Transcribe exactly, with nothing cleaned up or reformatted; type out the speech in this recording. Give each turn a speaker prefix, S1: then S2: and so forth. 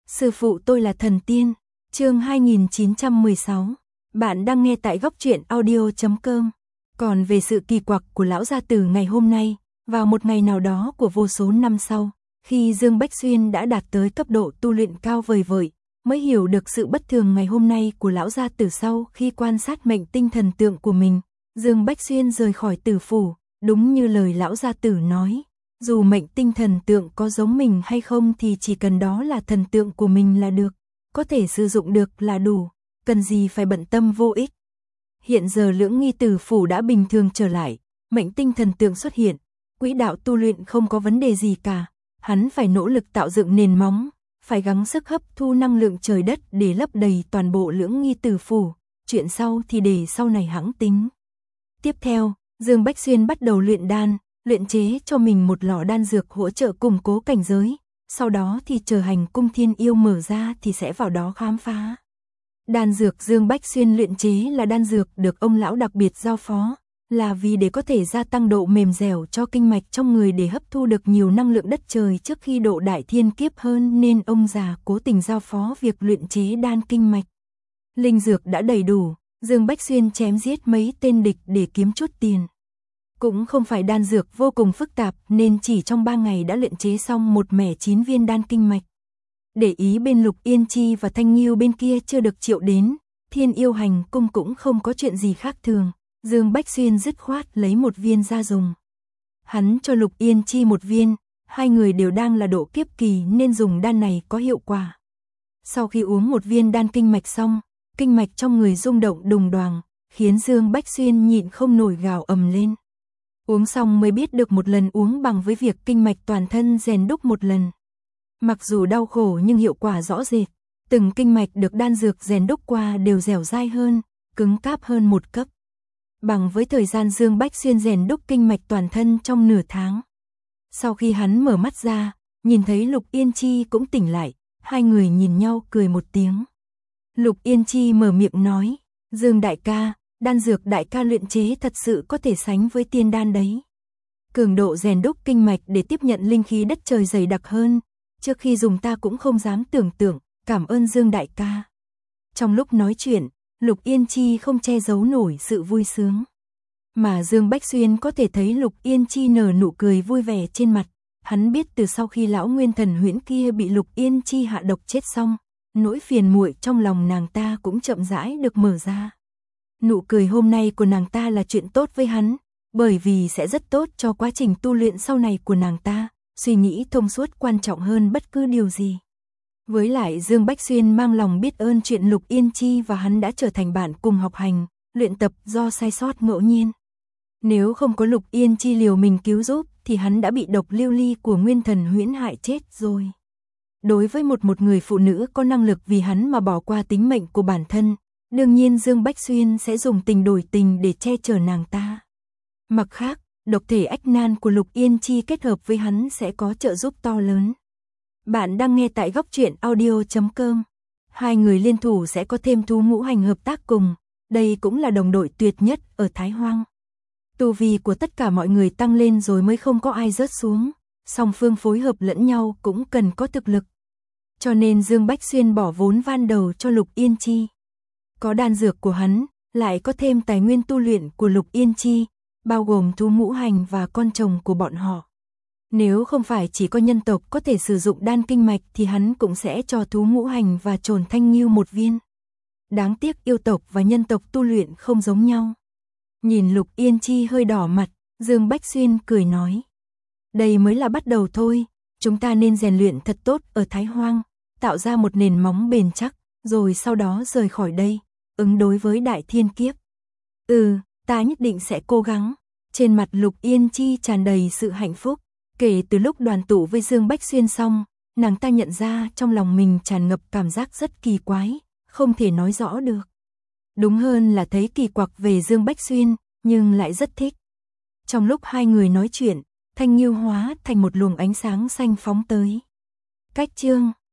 S1: Sư phụ tôi là thần tiên. Chương hai nghìn chín trăm mười sáu. Bạn đang nghe tại góc truyện audio chấm com. Còn về sự kỳ quặc của lão gia tử ngày hôm nay, vào một ngày nào đó của vô số năm sau, khi Dương Bách Xuyên đã đạt tới cấp độ tu luyện cao vời vợi, mới hiểu được sự bất thường ngày hôm nay của lão gia tử. Sau khi quan sát mệnh tinh thần tượng của mình, Dương Bách Xuyên rời khỏi tử phủ, đúng như lời lão gia tử nói. Dù mệnh tinh thần tượng có giống mình hay không thì chỉ cần đó là thần tượng của mình là được, có thể sử dụng được là đủ, cần gì phải bận tâm vô ích. Hiện giờ Lưỡng Nghi tử phủ đã bình thường trở lại, mệnh tinh thần tượng xuất hiện, quỹ đạo tu luyện không có vấn đề gì cả, hắn phải nỗ lực tạo dựng nền móng, phải gắng sức hấp thu năng lượng trời đất để lấp đầy toàn bộ Lưỡng Nghi tử phủ, chuyện sau thì để sau này hãng tính. Tiếp theo, Dương Bách Xuyên bắt đầu luyện đan, luyện chế cho mình một lò đan dược hỗ trợ củng cố cảnh giới, sau đó thì chờ hành cung thiên yêu mở ra thì sẽ vào đó khám phá. Đan dược Dương Bách Xuyên luyện chế là đan dược được ông lão đặc biệt giao phó, là vì để có thể gia tăng độ mềm dẻo cho kinh mạch trong người để hấp thu được nhiều năng lượng đất trời trước khi độ đại thiên kiếp hơn, nên ông già cố tình giao phó việc luyện chế đan kinh mạch. Linh dược đã đầy đủ, Dương Bách Xuyên chém giết mấy tên địch để kiếm chút tiền. Cũng không phải đan dược vô cùng phức tạp nên chỉ trong ba ngày đã luyện chế xong một mẻ chín viên đan kinh mạch. Để ý bên Lục Yên Chi và Thanh Nghiêu bên kia chưa được triệu đến, Thiên Yêu Hành Cung cũng không có chuyện gì khác thường, Dương Bách Xuyên dứt khoát lấy một viên ra dùng. Hắn cho Lục Yên Chi một viên, hai người đều đang là độ kiếp kỳ nên dùng đan này có hiệu quả. Sau khi uống một viên đan kinh mạch xong, kinh mạch trong người rung động đùng đoàng, khiến Dương Bách Xuyên nhịn không nổi gào ầm lên. Uống xong mới biết được một lần uống bằng với việc kinh mạch toàn thân rèn đúc một lần. Mặc dù đau khổ nhưng hiệu quả rõ rệt, từng kinh mạch được đan dược rèn đúc qua đều dẻo dai hơn, cứng cáp hơn một cấp. Bằng với thời gian Dương Bách Xuyên rèn đúc kinh mạch toàn thân trong nửa tháng. Sau khi hắn mở mắt ra, nhìn thấy Lục Yên Chi cũng tỉnh lại, hai người nhìn nhau cười một tiếng. Lục Yên Chi mở miệng nói, Dương đại ca, đan dược đại ca luyện chế thật sự có thể sánh với tiên đan đấy. Cường độ rèn đúc kinh mạch để tiếp nhận linh khí đất trời dày đặc hơn, trước khi dùng ta cũng không dám tưởng tượng, cảm ơn Dương đại ca. Trong lúc nói chuyện, Lục Yên Chi không che giấu nổi sự vui sướng. Mà Dương Bách Xuyên có thể thấy Lục Yên Chi nở nụ cười vui vẻ trên mặt, hắn biết từ sau khi lão nguyên thần huyễn kia bị Lục Yên Chi hạ độc chết xong, nỗi phiền muội trong lòng nàng ta cũng chậm rãi được mở ra. Nụ cười hôm nay của nàng ta là chuyện tốt với hắn, bởi vì sẽ rất tốt cho quá trình tu luyện sau này của nàng ta, suy nghĩ thông suốt quan trọng hơn bất cứ điều gì. Với lại Dương Bách Xuyên mang lòng biết ơn chuyện Lục Yên Chi và hắn đã trở thành bạn cùng học hành, luyện tập do sai sót ngẫu nhiên. Nếu không có Lục Yên Chi liều mình cứu giúp thì hắn đã bị độc lưu ly của nguyên thần huyễn hại chết rồi. Đối với một một người phụ nữ có năng lực vì hắn mà bỏ qua tính mệnh của bản thân, đương nhiên Dương Bách Xuyên sẽ dùng tình đổi tình để che chở nàng ta. Mặt khác, độc thể ách nan của Lục Yên Chi kết hợp với hắn sẽ có trợ giúp to lớn. Bạn đang nghe tại góc truyện audio chấm com. Hai người liên thủ sẽ có thêm thú ngũ hành hợp tác cùng, đây cũng là đồng đội tuyệt nhất ở Thái Hoang. Tu vi của tất cả mọi người tăng lên rồi mới không có ai rớt xuống, song phương phối hợp lẫn nhau cũng cần có thực lực. Cho nên Dương Bách Xuyên bỏ vốn van đầu cho Lục Yên Chi. Có đan dược của hắn, lại có thêm tài nguyên tu luyện của Lục Yên Chi, bao gồm thú ngũ hành và con chồng của bọn họ. Nếu không phải chỉ có nhân tộc có thể sử dụng đan kinh mạch thì hắn cũng sẽ cho thú ngũ hành và trồn thanh nghiêu một viên. Đáng tiếc yêu tộc và nhân tộc tu luyện không giống nhau. Nhìn Lục Yên Chi hơi đỏ mặt, Dương Bách Xuyên cười nói. Đây mới là bắt đầu thôi, chúng ta nên rèn luyện thật tốt ở Thái Hoang, tạo ra một nền móng bền chắc, rồi sau đó rời khỏi đây, ứng đối với đại thiên kiếp. Ừ, ta nhất định sẽ cố gắng. Trên mặt Lục Yên Chi tràn đầy sự hạnh phúc. Kể từ lúc đoàn tụ với Dương Bách Xuyên xong, nàng ta nhận ra trong lòng mình tràn ngập cảm giác rất kỳ quái, không thể nói rõ được. Đúng hơn là thấy kỳ quặc về Dương Bách Xuyên, nhưng lại rất thích. Trong lúc hai người nói chuyện, Thanh Nghiêu hóa thành một luồng ánh sáng xanh phóng tới. Cách chương